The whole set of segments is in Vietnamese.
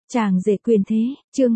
Chàng rể quyền thế, chương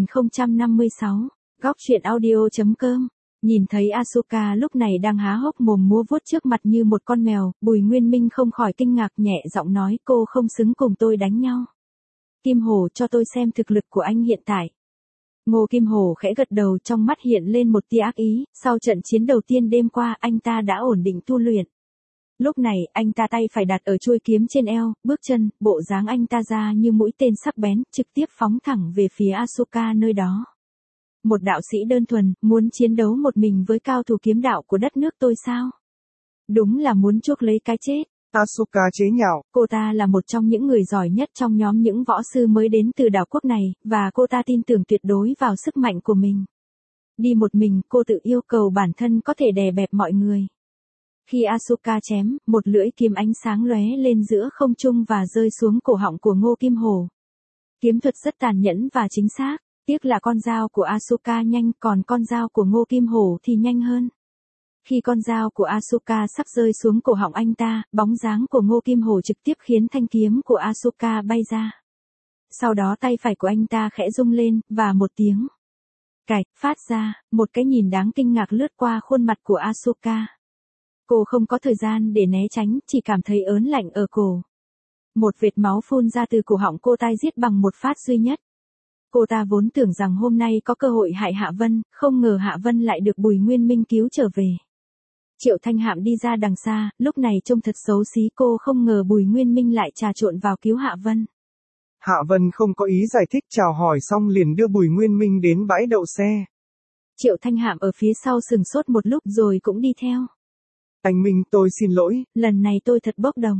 2056, góc truyện audio.com. Nhìn thấy Asuka lúc này đang há hốc mồm múa vuốt trước mặt như một con mèo, Bùi Nguyên Minh không khỏi kinh ngạc nhẹ giọng nói cô không xứng cùng tôi đánh nhau. Kim Hổ cho tôi xem thực lực của anh hiện tại. Ngô Kim Hổ khẽ gật đầu trong mắt hiện lên một tia ác ý, sau trận chiến đầu tiên đêm qua anh ta đã ổn định tu luyện. Lúc này, anh ta tay phải đặt ở chuôi kiếm trên eo, bước chân, bộ dáng anh ta ra như mũi tên sắc bén, trực tiếp phóng thẳng về phía Asuka nơi đó. Một đạo sĩ đơn thuần, muốn chiến đấu một mình với cao thủ kiếm đạo của đất nước tôi sao? Đúng là muốn chuốc lấy cái chết. Asuka chế nhạo. Cô ta là một trong những người giỏi nhất trong nhóm những võ sư mới đến từ đảo quốc này, và cô ta tin tưởng tuyệt đối vào sức mạnh của mình. Đi một mình, cô tự yêu cầu bản thân có thể đè bẹp mọi người. Khi Asuka chém, một lưỡi kiếm ánh sáng lóe lên giữa không trung và rơi xuống cổ họng của Ngô Kim Hổ. Kiếm thuật rất tàn nhẫn và chính xác, tiếc là con dao của Asuka nhanh, còn con dao của Ngô Kim Hổ thì nhanh hơn. Khi con dao của Asuka sắp rơi xuống cổ họng anh ta, bóng dáng của Ngô Kim Hổ trực tiếp khiến thanh kiếm của Asuka bay ra. Sau đó tay phải của anh ta khẽ rung lên, và một tiếng cạch phát ra, một cái nhìn đáng kinh ngạc lướt qua khuôn mặt của Asuka. Cô không có thời gian để né tránh, chỉ cảm thấy ớn lạnh ở cổ. Một vệt máu phun ra từ cổ họng cô, tai giết bằng một phát duy nhất. Cô ta vốn tưởng rằng hôm nay có cơ hội hại Hạ Vân, không ngờ Hạ Vân lại được Bùi Nguyên Minh cứu trở về. Triệu Thanh Hạm đi ra đằng xa, lúc này trông thật xấu xí, cô không ngờ Bùi Nguyên Minh lại trà trộn vào cứu Hạ Vân. Hạ Vân không có ý giải thích, chào hỏi xong liền đưa Bùi Nguyên Minh đến bãi đậu xe. Triệu Thanh Hạm ở phía sau sừng sốt một lúc rồi cũng đi theo. Anh Minh, tôi xin lỗi. Lần này tôi thật bốc đồng.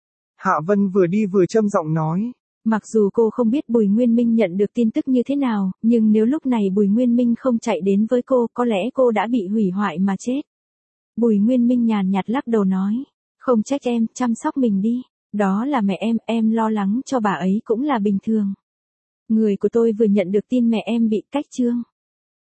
Hạ Vân vừa đi vừa trầm giọng nói. Mặc dù cô không biết Bùi Nguyên Minh nhận được tin tức như thế nào, nhưng nếu lúc này Bùi Nguyên Minh không chạy đến với cô, có lẽ cô đã bị hủy hoại mà chết. Bùi Nguyên Minh nhàn nhạt lắc đầu nói, không trách em, chăm sóc mình đi. Đó là mẹ em lo lắng cho bà ấy cũng là bình thường. Người của tôi vừa nhận được tin mẹ em bị cách trương.